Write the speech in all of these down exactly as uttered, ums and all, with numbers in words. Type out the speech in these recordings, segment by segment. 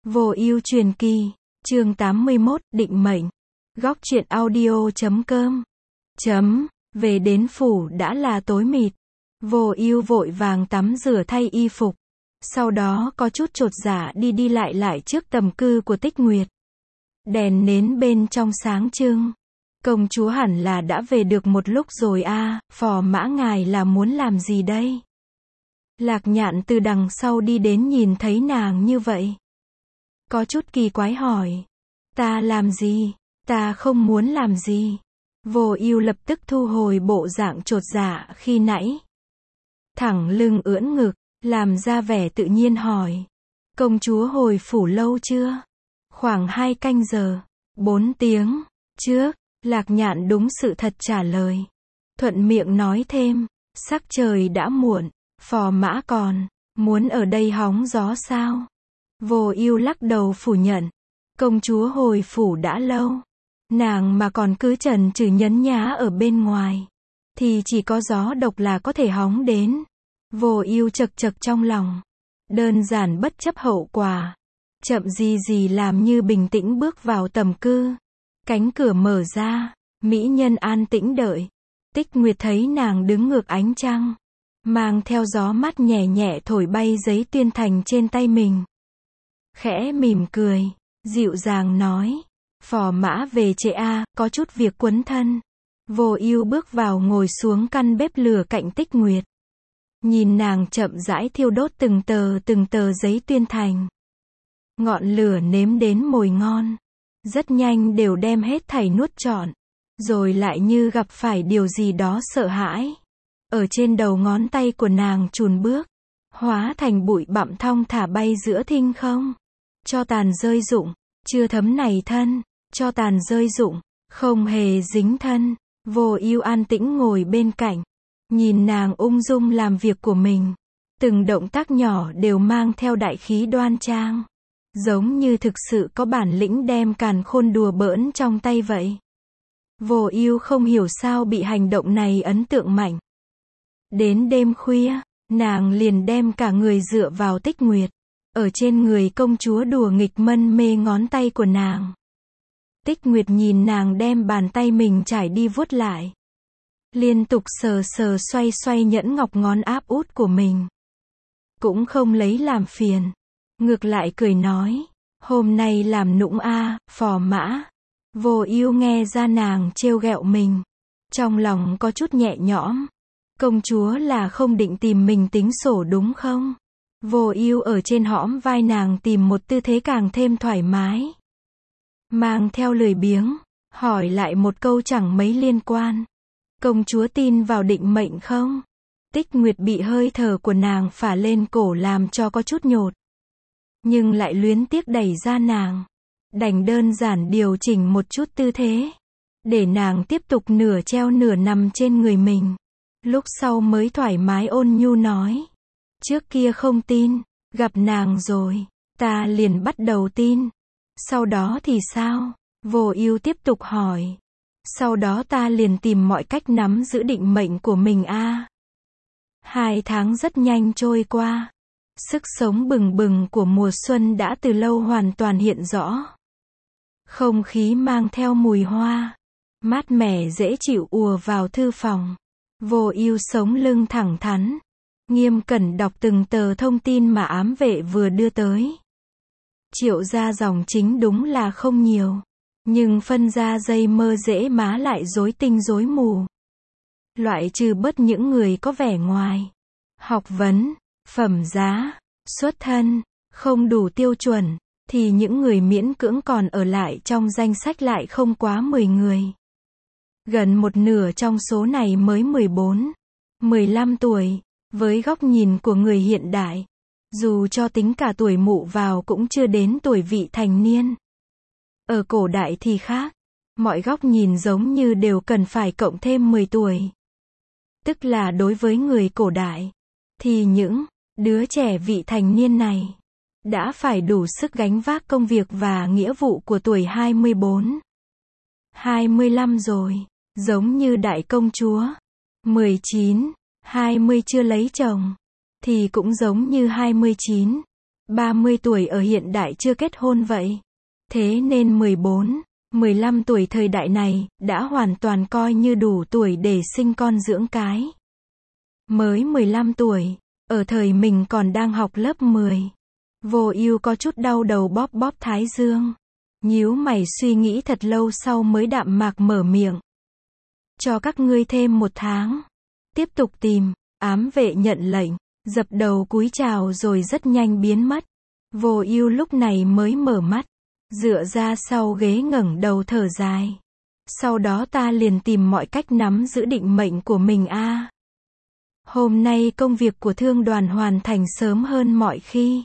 Vô ưu truyền kỳ, chương tám mươi mốt, định mệnh. Góc truyện audio chấm com. Chấm, về đến phủ đã là tối mịt. Vô ưu vội vàng tắm rửa thay y phục. Sau đó có chút chột dạ đi đi lại lại trước tầm cư của Tích Nguyệt. Đèn nến bên trong sáng trưng. Công chúa hẳn là đã về được một lúc rồi a, à, phò mã ngài là muốn làm gì đây? Lạc Nhạn từ đằng sau đi đến nhìn thấy nàng như vậy. Có chút kỳ quái hỏi. Ta làm gì? Ta không muốn làm gì. Vô ưu lập tức thu hồi bộ dạng chột dạ khi nãy. Thẳng lưng ưỡn ngực, làm ra vẻ tự nhiên hỏi. Công chúa hồi phủ lâu chưa? Khoảng hai canh giờ, bốn tiếng, trước, Lạc Nhạn đúng sự thật trả lời. Thuận miệng nói thêm, sắc trời đã muộn, phò mã còn, muốn ở đây hóng gió sao? Vô ưu lắc đầu phủ nhận. Công chúa hồi phủ đã lâu. Nàng mà còn cứ chần chừ nhấn nhá ở bên ngoài. Thì chỉ có gió độc là có thể hóng đến. Vô ưu chật chật trong lòng. Đơn giản bất chấp hậu quả. Chậm gì gì làm như bình tĩnh bước vào tầm cư. Cánh cửa mở ra. Mỹ nhân an tĩnh đợi. Tích Nguyệt thấy nàng đứng ngược ánh trăng. Mang theo gió mát nhẹ nhẹ thổi bay giấy tuyên thành trên tay mình. Khẽ mỉm cười. Dịu dàng nói. Phò mã về trễ a, à, có chút việc quấn thân. Vô ưu bước vào ngồi xuống căn bếp lửa cạnh Tích Nguyệt. Nhìn nàng chậm rãi thiêu đốt từng tờ từng tờ giấy tuyên thành. Ngọn lửa nếm đến mùi ngon. Rất nhanh đều đem hết thảy nuốt trọn. Rồi lại như gặp phải điều gì đó sợ hãi. Ở trên đầu ngón tay của nàng chùn bước. Hóa thành bụi bặm thong thả bay giữa thinh không. Cho tàn rơi rụng. Chưa thấm này thân. Cho tàn rơi rụng. Không hề dính thân. Vô ưu an tĩnh ngồi bên cạnh. Nhìn nàng ung dung làm việc của mình. Từng động tác nhỏ đều mang theo đại khí đoan trang. Giống như thực sự có bản lĩnh đem càn khôn đùa bỡn trong tay vậy. Vô ưu không hiểu sao bị hành động này ấn tượng mạnh. Đến đêm khuya, nàng liền đem cả người dựa vào Tích Nguyệt. Ở trên người công chúa đùa nghịch mân mê ngón tay của nàng. Tích Nguyệt nhìn nàng đem bàn tay mình trải đi vuốt lại. Liên tục sờ sờ xoay xoay nhẫn ngọc ngón áp út của mình. Cũng không lấy làm phiền. Ngược lại cười nói. Hôm nay làm nũng a, à, phò mã. Vô ưu nghe ra nàng trêu ghẹo mình. Trong lòng có chút nhẹ nhõm. Công chúa là không định tìm mình tính sổ đúng không? Vô ưu ở trên hõm vai nàng tìm một tư thế càng thêm thoải mái. Mang theo lười biếng. Hỏi lại một câu chẳng mấy liên quan. Công chúa tin vào định mệnh không? Tích Nguyệt bị hơi thở của nàng phả lên cổ làm cho có chút nhột. Nhưng lại luyến tiếc đẩy ra nàng. Đành đơn giản điều chỉnh một chút tư thế. Để nàng tiếp tục nửa treo nửa nằm trên người mình. Lúc sau mới thoải mái ôn nhu nói. Trước kia không tin. Gặp nàng rồi. Ta liền bắt đầu tin. Sau đó thì sao? Vô ưu tiếp tục hỏi. Sau đó ta liền tìm mọi cách nắm giữ định mệnh của mình a. À. Hai tháng rất nhanh trôi qua. Sức sống bừng bừng của mùa xuân đã từ lâu hoàn toàn hiện rõ. Không khí mang theo mùi hoa. Mát mẻ dễ chịu ùa vào thư phòng. Vô ưu sống lưng thẳng thắn. Nghiêm cẩn đọc từng tờ thông tin mà ám vệ vừa đưa tới. Triệu ra dòng chính đúng là không nhiều. Nhưng phân ra dây mơ dễ má lại rối tinh rối mù. Loại trừ bớt những người có vẻ ngoài. Học vấn, phẩm giá, xuất thân, không đủ tiêu chuẩn. Thì những người miễn cưỡng còn ở lại trong danh sách lại không quá mười người. Gần một nửa trong số này mới mười bốn, mười lăm tuổi. Với góc nhìn của người hiện đại. Dù cho tính cả tuổi mụ vào cũng chưa đến tuổi vị thành niên. Ở cổ đại thì khác. Mọi góc nhìn giống như đều cần phải cộng thêm mười tuổi. Tức là đối với người cổ đại. Thì những đứa trẻ vị thành niên này. Đã phải đủ sức gánh vác công việc và nghĩa vụ của tuổi hai mươi bốn. hai mươi lăm rồi. Giống như đại công chúa. mười chín, hai mươi chưa lấy chồng. Thì cũng giống như hai mươi chín. ba mươi tuổi ở hiện đại chưa kết hôn vậy. Thế nên mười bốn, mười lăm tuổi thời đại này, đã hoàn toàn coi như đủ tuổi để sinh con dưỡng cái. Mới mười lăm tuổi, ở thời mình còn đang học lớp mười. Vô Ưu có chút đau đầu bóp bóp thái dương. Nhíu mày suy nghĩ thật lâu sau mới đạm mạc mở miệng. Cho các ngươi thêm một tháng. Tiếp tục tìm, ám vệ nhận lệnh, dập đầu cúi chào rồi rất nhanh biến mất. Vô Ưu lúc này mới mở mắt, dựa ra sau ghế ngẩng đầu thở dài. Sau đó ta liền tìm mọi cách nắm giữ định mệnh của mình a. Hôm nay công việc của thương đoàn hoàn thành sớm hơn mọi khi.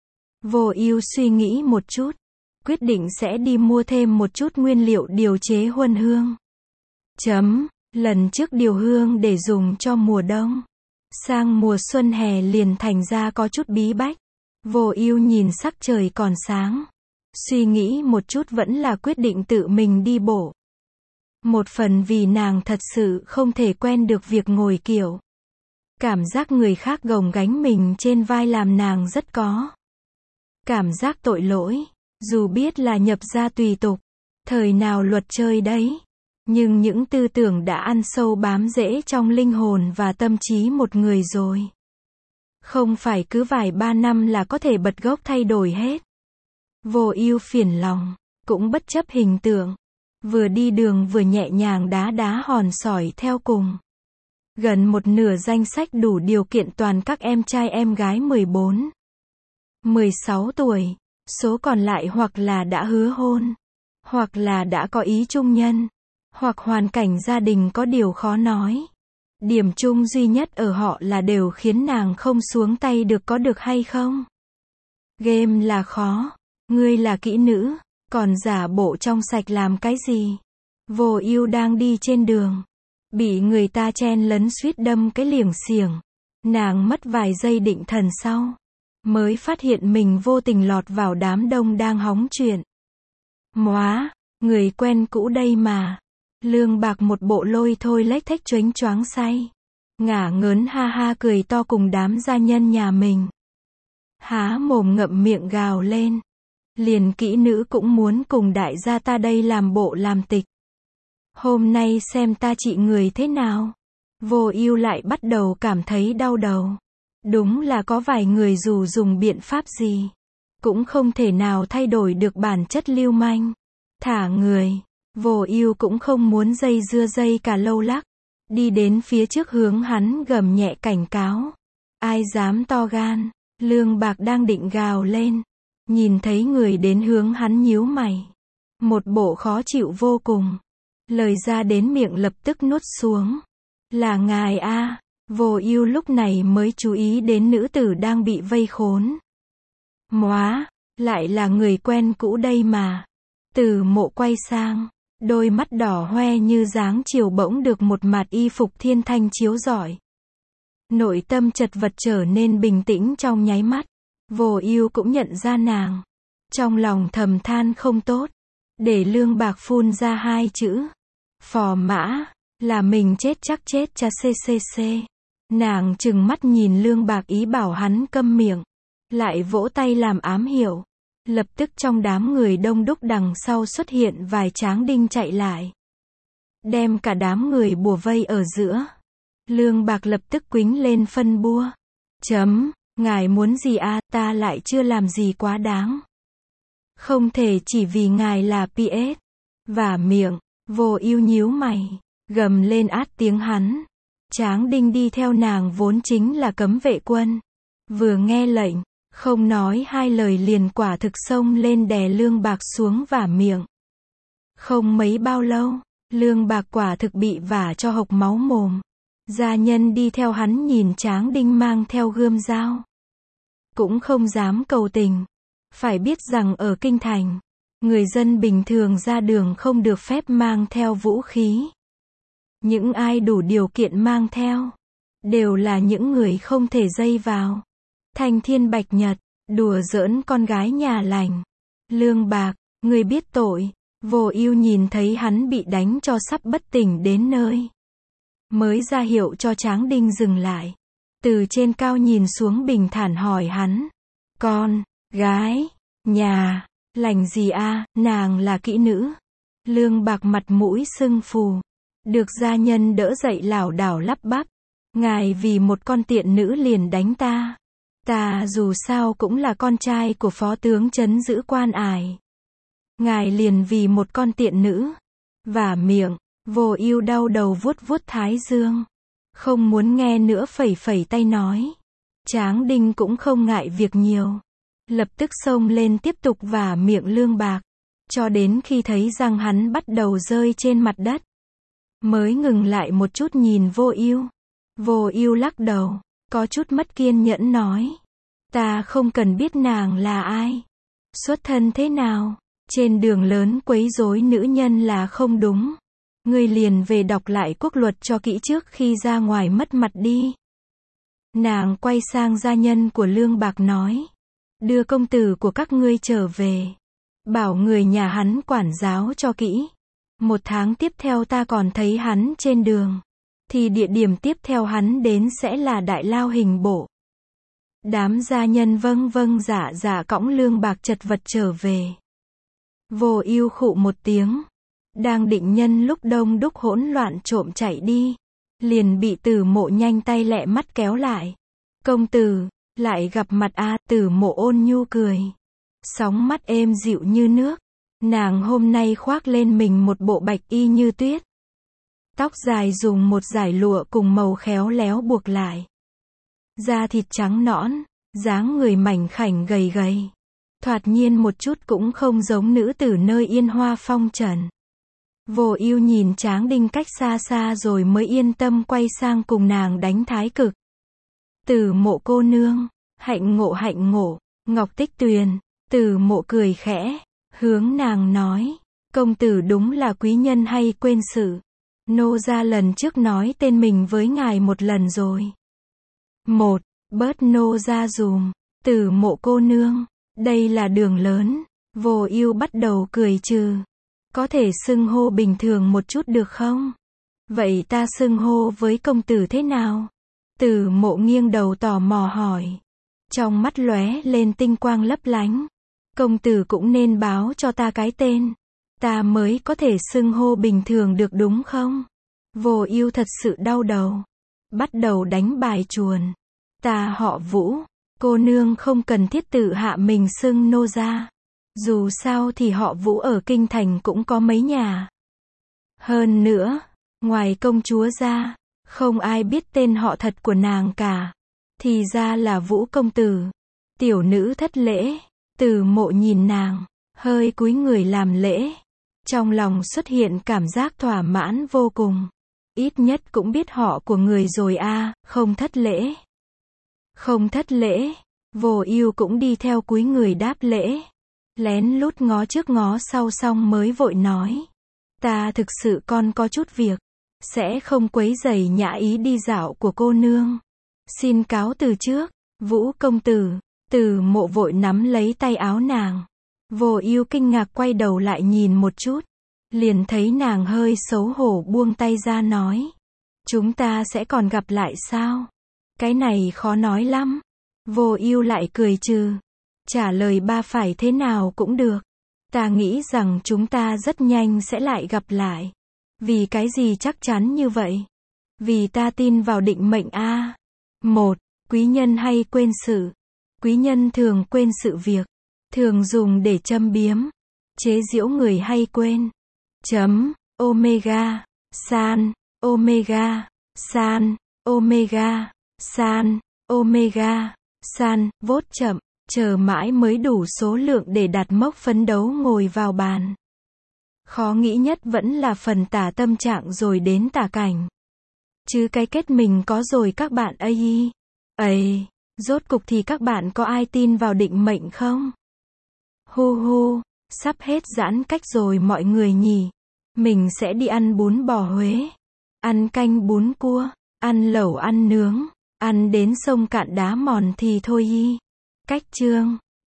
Vô Ưu suy nghĩ một chút, quyết định sẽ đi mua thêm một chút nguyên liệu điều chế huân hương. Chấm, lần trước điều hương để dùng cho mùa đông. Sang mùa xuân hè liền thành ra có chút bí bách. Vô Ưu nhìn sắc trời còn sáng. Suy nghĩ một chút vẫn là quyết định tự mình đi bộ. Một phần vì nàng thật sự không thể quen được việc ngồi kiệu. Cảm giác người khác gồng gánh mình trên vai làm nàng rất có cảm giác tội lỗi. Dù biết là nhập gia tùy tục, thời nào luật chơi đấy. Nhưng những tư tưởng đã ăn sâu bám rễ trong linh hồn và tâm trí một người rồi. Không phải cứ vài ba năm là có thể bật gốc thay đổi hết. Vô Ưu phiền lòng, cũng bất chấp hình tượng. Vừa đi đường vừa nhẹ nhàng đá đá hòn sỏi theo cùng. Gần một nửa danh sách đủ điều kiện toàn các em trai em gái mười bốn, mười sáu tuổi. Số còn lại hoặc là đã hứa hôn, hoặc là đã có ý chung nhân, hoặc hoàn cảnh gia đình có điều khó nói. Điểm chung duy nhất ở họ là đều khiến nàng không xuống tay được có được hay không. Game là khó, ngươi là kỹ nữ, còn giả bộ trong sạch làm cái gì? Vô Ưu đang đi trên đường, bị người ta chen lấn suýt đâm cái liềng xiềng. Nàng mất vài giây định thần sau, mới phát hiện mình vô tình lọt vào đám đông đang hóng chuyện. Móa, người quen cũ đây mà. Lương Bạc một bộ lôi thôi lếch thếch choáng choáng say. Ngả ngớn ha ha cười to cùng đám gia nhân nhà mình. Há mồm ngậm miệng gào lên. Liền kỹ nữ cũng muốn cùng đại gia ta đây làm bộ làm tịch. Hôm nay xem ta trị người thế nào. Vô Ưu lại bắt đầu cảm thấy đau đầu. Đúng là có vài người dù dùng biện pháp gì, cũng không thể nào thay đổi được bản chất lưu manh. Thả người, Vô Ưu cũng không muốn dây dưa dây cả lâu lắc. Đi đến phía trước hướng hắn gầm nhẹ cảnh cáo. Ai dám to gan, Lương Bạc đang định gào lên. Nhìn thấy người đến hướng hắn nhíu mày. Một bộ khó chịu vô cùng. Lời ra đến miệng lập tức nuốt xuống. Là ngài a. Vô Ưu lúc này mới chú ý đến nữ tử đang bị vây khốn. Móa, lại là người quen cũ đây mà. Từ Mộ quay sang, đôi mắt đỏ hoe như dáng chiều bỗng được một mạt y phục thiên thanh chiếu rọi. Nội tâm chật vật trở nên bình tĩnh trong nháy mắt. Vô Ưu cũng nhận ra nàng. Trong lòng thầm than không tốt. Để Lương Bạc phun ra hai chữ. Phò mã, là mình chết chắc chết cha ccc. Nàng trừng mắt nhìn Lương Bạc ý bảo hắn câm miệng. Lại vỗ tay làm ám hiệu. Lập tức trong đám người đông đúc đằng sau xuất hiện vài tráng đinh chạy lại. Đem cả đám người bủa vây ở giữa. Lương Bạc lập tức quýnh lên phân bua. Chấm, ngài muốn gì a, ta lại chưa làm gì quá đáng. Không thể chỉ vì ngài là pê ét. Vả miệng, Vô Ưu nhíu mày, gầm lên át tiếng hắn. Tráng đinh đi theo nàng vốn chính là cấm vệ quân. Vừa nghe lệnh, không nói hai lời liền quả thực xông lên đè Lương Bạc xuống vả miệng. Không mấy bao lâu, Lương Bạc quả thực bị vả cho hộc máu mồm. Gia nhân đi theo hắn nhìn Tráng đinh mang theo gươm dao, cũng không dám cầu tình. Phải biết rằng ở kinh thành, người dân bình thường ra đường không được phép mang theo vũ khí. Những ai đủ điều kiện mang theo, đều là những người không thể dây vào. Thanh thiên bạch nhật, đùa giỡn con gái nhà lành. Lương Bạc, người biết tội. Vô Ưu nhìn thấy hắn bị đánh cho sắp bất tỉnh đến nơi, mới ra hiệu cho Tráng đinh dừng lại. Từ trên cao nhìn xuống bình thản hỏi hắn. Con, Gái, nhà, lành gì a, nàng là kỹ nữ. Lương Bạc mặt mũi sưng phù. Được gia nhân đỡ dậy lảo đảo lắp bắp. Ngài vì một con tiện nữ liền đánh ta. Ta dù sao cũng là con trai của phó tướng trấn giữ quan ải. Ngài liền vì một con tiện nữ. Vả miệng, Vô Ưu đau đầu vuốt vuốt thái dương. Không muốn nghe nữa phẩy phẩy tay nói. Tráng Đinh cũng không ngại việc nhiều. Lập tức xông lên tiếp tục vả miệng Lương Bạc. Cho đến khi thấy răng hắn bắt đầu rơi trên mặt đất. Mới ngừng lại một chút nhìn Vô Ưu. Vô Ưu lắc đầu, có chút mất kiên nhẫn nói. Ta không cần biết nàng là ai. Xuất thân thế nào. Trên đường lớn quấy rối nữ nhân là không đúng. Ngươi liền về đọc lại quốc luật cho kỹ trước khi ra ngoài mất mặt đi. Nàng quay sang gia nhân của Lương Bạc nói. Đưa công tử của các ngươi trở về. Bảo người nhà hắn quản giáo cho kỹ. Một tháng tiếp theo ta còn thấy hắn trên đường. Thì địa điểm tiếp theo hắn đến sẽ là Đại Lao Hình Bộ. Đám gia nhân vâng vâng dạ dạ cõng Lương Bạc chật vật trở về. Vô Ưu khụ một tiếng. Đang định nhân lúc đông đúc hỗn loạn trộm chạy đi. Liền bị Tử Mộ nhanh tay lẹ mắt kéo lại. Công tử, lại gặp mặt a à, Tử Mộ ôn nhu cười. Sóng mắt êm dịu như nước. Nàng hôm nay khoác lên mình một bộ bạch y như tuyết. Tóc dài dùng một dải lụa cùng màu khéo léo buộc lại. Da thịt trắng nõn, dáng người mảnh khảnh gầy gầy. Thoạt nhiên một chút cũng không giống nữ tử nơi yên hoa phong trần. Vô Ưu nhìn Tráng Đinh cách xa xa rồi mới yên tâm quay sang cùng nàng đánh thái cực. Tử Mộ cô nương, hạnh ngộ hạnh ngộ, Ngọc Tích Tuyền. Tử Mộ cười khẽ, hướng nàng nói, công tử đúng là quý nhân hay quên sự. Nô gia lần trước nói tên mình với ngài một lần rồi. Một, bớt nô gia dùm. Tử Mộ cô nương, đây là đường lớn. Vô Ưu bắt đầu cười trừ. Có thể xưng hô bình thường một chút được không? Vậy ta xưng hô với công tử thế nào? Tử Mộ nghiêng đầu tò mò hỏi. Trong mắt lóe lên tinh quang lấp lánh. Công tử cũng nên báo cho ta cái tên. Ta mới có thể xưng hô bình thường được đúng không? Vô Ưu thật sự đau đầu. Bắt đầu đánh bài chuồn. Ta họ Vũ. Cô nương không cần thiết tự hạ mình xưng nô gia. Dù sao thì họ Vũ ở kinh thành cũng có mấy nhà. Hơn nữa, ngoài công chúa ra, không ai biết tên họ thật của nàng cả. Thì ra là Vũ công tử. Tiểu nữ thất lễ. Tử Mộ nhìn nàng, hơi cúi người làm lễ. Trong lòng xuất hiện cảm giác thỏa mãn vô cùng. Ít nhất cũng biết họ của người rồi a, à, không thất lễ. Không thất lễ. Vô Ưu cũng đi theo cúi người đáp lễ. Lén lút ngó trước ngó sau xong mới vội nói. Ta thực sự còn có chút việc. Sẽ không quấy rầy nhã ý đi dạo của cô nương. Xin cáo từ trước. Vũ công tử. Tử Mộ vội nắm lấy tay áo nàng. Vô Ưu kinh ngạc quay đầu lại nhìn một chút. Liền thấy nàng hơi xấu hổ buông tay ra nói. Chúng ta sẽ còn gặp lại sao? Cái này khó nói lắm. Vô Ưu lại cười trừ. Trả lời ba phải thế nào cũng được. Ta nghĩ rằng chúng ta rất nhanh sẽ lại gặp lại. Vì cái gì chắc chắn như vậy? Vì ta tin vào định mệnh a. À. Một, quý nhân hay quên sự. Quý nhân thường quên sự việc. Thường dùng để châm biếm. Chế giễu người hay quên. Chấm, Omega, San, Omega, San, Omega, San, Omega, San, vốt chậm, chờ mãi mới đủ số lượng để đạt mốc phấn đấu ngồi vào bàn. Khó nghĩ nhất vẫn là phần tả tâm trạng rồi đến tả cảnh. Chứ cái kết mình có rồi các bạn ấy. Ấy, rốt cục thì các bạn có ai tin vào định mệnh không? Hu hu, sắp hết giãn cách rồi mọi người nhỉ. Mình sẽ đi ăn bún bò Huế. Ăn canh bún cua. Ăn lẩu ăn nướng. Ăn đến sông cạn đá mòn thì thôi y. Cách chương.